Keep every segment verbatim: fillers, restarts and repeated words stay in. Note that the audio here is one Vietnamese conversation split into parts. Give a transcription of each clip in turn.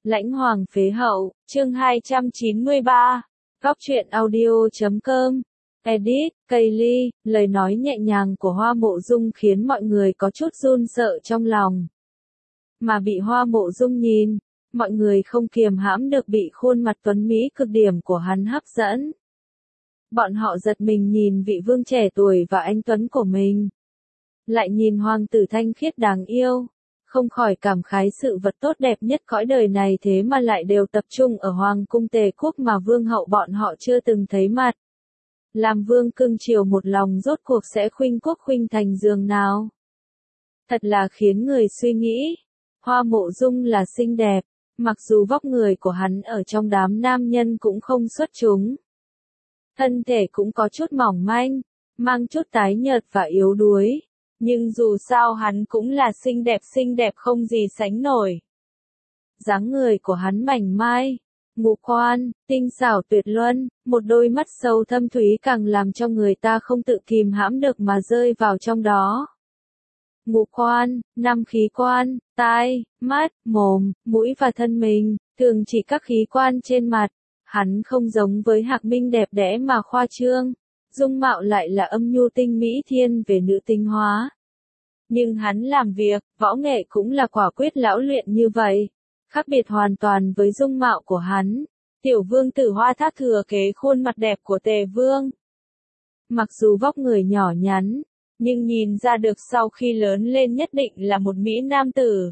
Lãnh Hoàng phế hậu, chương hai trăm chín mươi ba. Góc truyện audio chấm com. Edit, Kaylee, lời nói nhẹ nhàng của Hoa Mộ Dung khiến mọi người có chút run sợ trong lòng. Mà bị Hoa Mộ Dung nhìn, mọi người không kiềm hãm được bị khuôn mặt tuấn mỹ cực điểm của hắn hấp dẫn. Bọn họ giật mình nhìn vị vương trẻ tuổi và anh tuấn của mình. Lại nhìn hoàng tử thanh khiết đáng yêu. Không khỏi cảm khái sự vật tốt đẹp nhất cõi đời này thế mà lại đều tập trung ở hoàng cung Tề quốc mà vương hậu bọn họ chưa từng thấy mặt. Làm vương cưng chiều một lòng rốt cuộc sẽ khuynh quốc khuynh thành giường nào. Thật là khiến người suy nghĩ. Hoa Mộ Dung là xinh đẹp, mặc dù vóc người của hắn ở trong đám nam nhân cũng không xuất chúng. Thân thể cũng có chút mỏng manh, mang chút tái nhợt và yếu đuối. Nhưng dù sao hắn cũng là xinh đẹp xinh đẹp không gì sánh nổi. Dáng người của hắn mảnh mai, ngũ quan, tinh xảo tuyệt luân, một đôi mắt sâu thâm thúy càng làm cho người ta không tự kìm hãm được mà rơi vào trong đó. Ngũ quan, năm khí quan, tai, mắt, mồm, mũi và thân mình, thường chỉ các khí quan trên mặt. Hắn không giống với Hạc Minh đẹp đẽ mà khoa trương. Dung mạo lại là âm nhu tinh mỹ thiên về nữ tinh hóa. Nhưng hắn làm việc, võ nghệ cũng là quả quyết lão luyện như vậy. Khác biệt hoàn toàn với dung mạo của hắn. Tiểu vương tử Hoa Thác thừa kế khuôn mặt đẹp của Tề vương. Mặc dù vóc người nhỏ nhắn, nhưng nhìn ra được sau khi lớn lên nhất định là một mỹ nam tử.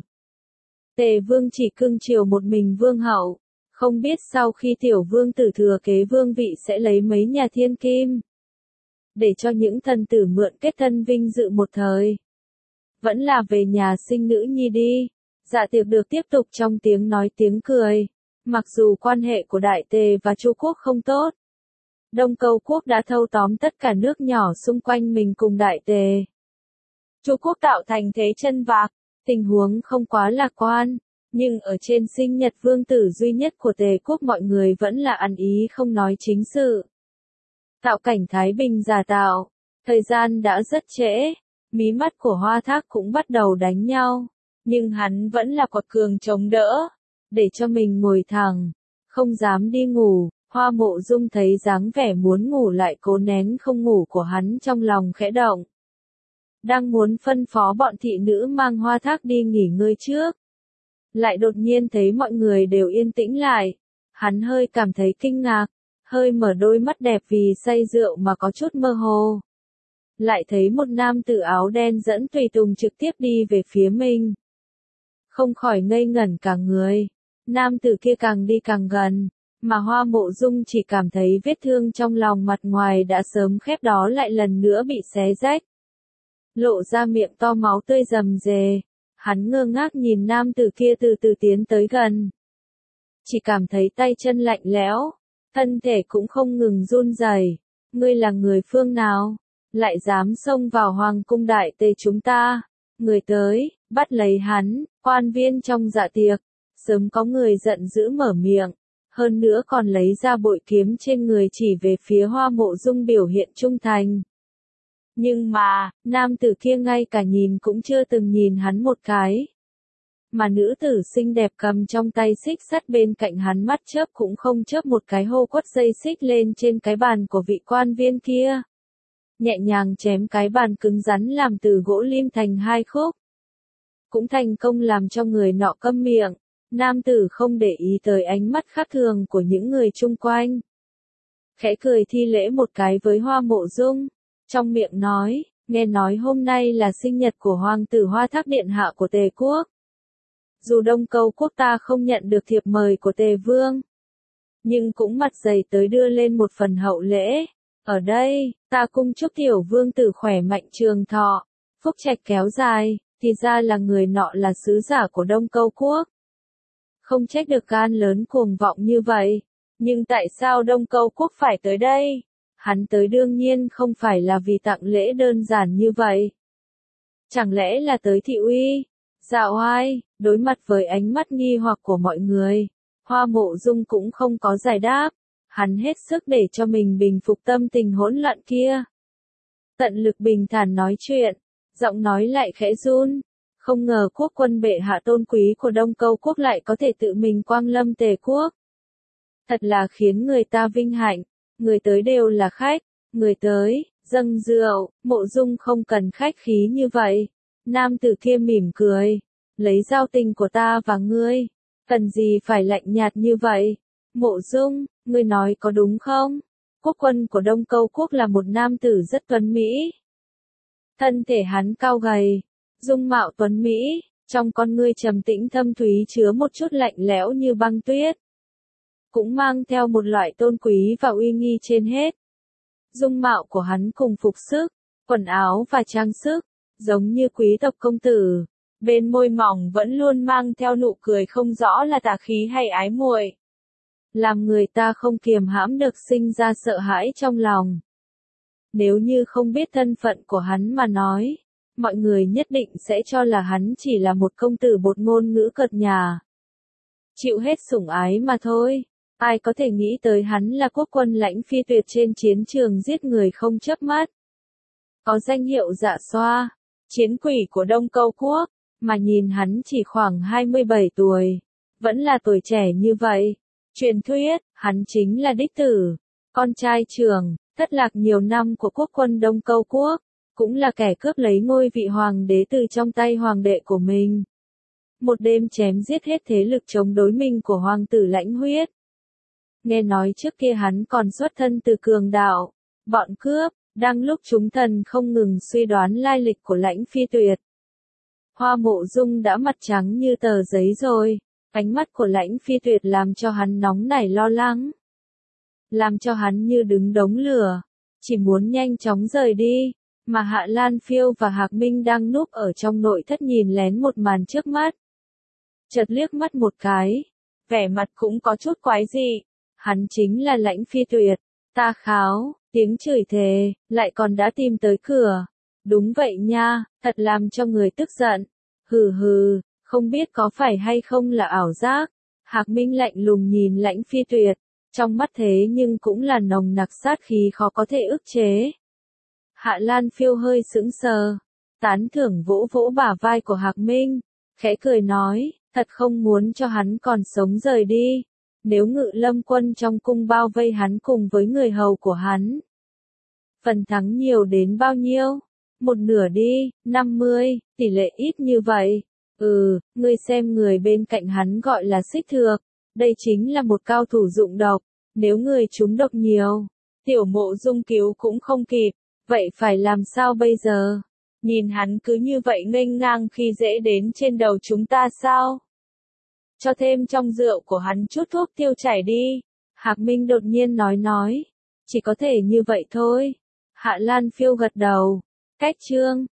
Tề vương chỉ cưng chiều một mình vương hậu. Không biết sau khi tiểu vương tử thừa kế vương vị sẽ lấy mấy nhà thiên kim. Để cho những thần tử mượn kết thân vinh dự một thời. Vẫn là về nhà sinh nữ nhi đi. Dạ tiệc được tiếp tục trong tiếng nói tiếng cười. Mặc dù quan hệ của Đại Tề và Chu quốc không tốt. Đông Câu quốc đã thâu tóm tất cả nước nhỏ xung quanh mình cùng Đại Tề. Chu quốc tạo thành thế chân vạc. Tình huống không quá lạc quan. Nhưng ở trên sinh nhật vương tử duy nhất của Tề quốc mọi người vẫn là ăn ý không nói chính sự. Tạo cảnh thái bình giả tạo. Thời gian đã rất trễ. Mí mắt của Hoa Thác cũng bắt đầu đánh nhau. Nhưng hắn vẫn là quật cường chống đỡ. Để cho mình ngồi thẳng. Không dám đi ngủ. Hoa Mộ Dung thấy dáng vẻ muốn ngủ lại cố nén không ngủ của hắn trong lòng khẽ động. Đang muốn phân phó bọn thị nữ mang Hoa Thác đi nghỉ ngơi trước. Lại đột nhiên thấy mọi người đều yên tĩnh lại. Hắn hơi cảm thấy kinh ngạc. Hơi mở đôi mắt đẹp vì say rượu mà có chút mơ hồ. Lại thấy một nam tử áo đen dẫn tùy tùng trực tiếp đi về phía mình. Không khỏi ngây ngẩn cả người. Nam tử kia càng đi càng gần. Mà Hoa Mộ Dung chỉ cảm thấy vết thương trong lòng mặt ngoài đã sớm khép đó lại lần nữa bị xé rách. Lộ ra miệng to máu tươi rầm rề. Hắn ngơ ngác nhìn nam tử kia từ từ tiến tới gần. Chỉ cảm thấy tay chân lạnh lẽo. Thân thể cũng không ngừng run rẩy. Ngươi là người phương nào? Lại dám xông vào hoàng cung Đại Tề chúng ta. Người tới, bắt lấy hắn, quan viên trong dạ tiệc. Sớm có người giận dữ mở miệng. Hơn nữa còn lấy ra bội kiếm trên người chỉ về phía Hoa Mộ Dung biểu hiện trung thành. Nhưng mà, nam tử kia ngay cả nhìn cũng chưa từng nhìn hắn một cái. Mà nữ tử xinh đẹp cầm trong tay xích sắt bên cạnh hắn mắt chớp cũng không chớp một cái hô quất dây xích lên trên cái bàn của vị quan viên kia. Nhẹ nhàng chém cái bàn cứng rắn làm từ gỗ lim thành hai khúc. Cũng thành công làm cho người nọ câm miệng. Nam tử không để ý tới ánh mắt khác thường của những người chung quanh. Khẽ cười thi lễ một cái với Hoa Mộ Dung. Trong miệng nói, nghe nói hôm nay là sinh nhật của hoàng tử Hoa Thác điện hạ của Tề quốc. Dù Đông Câu quốc ta không nhận được thiệp mời của Tề vương. Nhưng cũng mặt dày tới đưa lên một phần hậu lễ. Ở đây, ta cung chúc tiểu vương tử khỏe mạnh trường thọ, phúc trạch kéo dài, thì ra là người nọ là sứ giả của Đông Câu quốc. Không trách được gan lớn cuồng vọng như vậy. Nhưng tại sao Đông Câu quốc phải tới đây? Hắn tới đương nhiên không phải là vì tặng lễ đơn giản như vậy. Chẳng lẽ là tới thị uy? Dạ oai, đối mặt với ánh mắt nghi hoặc của mọi người. Hoa Mộ Dung cũng không có giải đáp. Hắn hết sức để cho mình bình phục tâm tình hỗn loạn kia. Tận lực bình thản nói chuyện. Giọng nói lại khẽ run. Không ngờ quốc quân bệ hạ tôn quý của Đông Câu quốc lại có thể tự mình quang lâm Tề quốc. Thật là khiến người ta vinh hạnh, người tới đều là khách, người tới, dâng rượu, Mộ Dung không cần khách khí như vậy. Nam tử kia mỉm cười, lấy giao tình của ta và ngươi, cần gì phải lạnh nhạt như vậy? Mộ Dung, ngươi nói có đúng không? Quốc quân của Đông Câu quốc là một nam tử rất tuấn mỹ. Thân thể hắn cao gầy, dung mạo tuấn mỹ, trong con ngươi trầm tĩnh thâm thúy chứa một chút lạnh lẽo như băng tuyết. Cũng mang theo một loại tôn quý và uy nghi trên hết. Dung mạo của hắn cùng phục sức, quần áo và trang sức, giống như quý tộc công tử. Bên môi mỏng vẫn luôn mang theo nụ cười không rõ là tà khí hay ái muội, làm người ta không kiềm hãm được sinh ra sợ hãi trong lòng. Nếu như không biết thân phận của hắn mà nói, mọi người nhất định sẽ cho là hắn chỉ là một công tử bột ngôn ngữ cợt nhả, chịu hết sủng ái mà thôi. Ai có thể nghĩ tới hắn là quốc quân lãnh phi tuyệt trên chiến trường giết người không chớp mắt. Có danh hiệu Dạ Xoa, chiến quỷ của Đông Câu quốc, mà nhìn hắn chỉ khoảng hai mươi bảy tuổi, vẫn là tuổi trẻ như vậy. Truyền thuyết, hắn chính là đích tử, con trai trưởng, thất lạc nhiều năm của quốc quân Đông Câu quốc, cũng là kẻ cướp lấy ngôi vị hoàng đế từ trong tay hoàng đệ của mình. Một đêm chém giết hết thế lực chống đối mình của hoàng tử Lãnh Huyết. Nghe nói trước kia hắn còn xuất thân từ cường đạo, bọn cướp, đang lúc chúng thần không ngừng suy đoán lai lịch của Lãnh Phi Tuyệt. Hoa Mộ Dung đã mặt trắng như tờ giấy rồi, ánh mắt của Lãnh Phi Tuyệt làm cho hắn nóng nảy lo lắng. Làm cho hắn như đứng đống lửa, chỉ muốn nhanh chóng rời đi, mà Hạ Lan Phiêu và Hạc Minh đang núp ở trong nội thất nhìn lén một màn trước mắt. Chợt liếc mắt một cái, vẻ mặt cũng có chút quái dị. Hắn chính là Lãnh Phi Tuyệt, ta kháo, tiếng chửi thề, lại còn đã tìm tới cửa. Đúng vậy nha, thật làm cho người tức giận. Hừ hừ, không biết có phải hay không là ảo giác. Hạc Minh lạnh lùng nhìn Lãnh Phi Tuyệt, trong mắt thế nhưng cũng là nồng nặc sát khí khó có thể ức chế. Hạ Lan Phiêu hơi sững sờ, tán thưởng vỗ vỗ bả vai của Hạc Minh, khẽ cười nói, thật không muốn cho hắn còn sống rời đi. Nếu Ngự Lâm quân trong cung bao vây hắn cùng với người hầu của hắn, phần thắng nhiều đến bao nhiêu? Một nửa đi, năm mươi, tỷ lệ ít như vậy. Ừ, ngươi xem người bên cạnh hắn gọi là Xích Thược, đây chính là một cao thủ dụng độc, nếu người trúng độc nhiều, Tiểu Mộ Dung cứu cũng không kịp, vậy phải làm sao bây giờ? Nhìn hắn cứ như vậy nghênh ngang khi dễ đến trên đầu chúng ta sao? Cho thêm trong rượu của hắn chút thuốc tiêu chảy đi. Hạc Minh đột nhiên nói nói. Chỉ có thể như vậy thôi. Hạ Lan Phiêu gật đầu. Cách chương.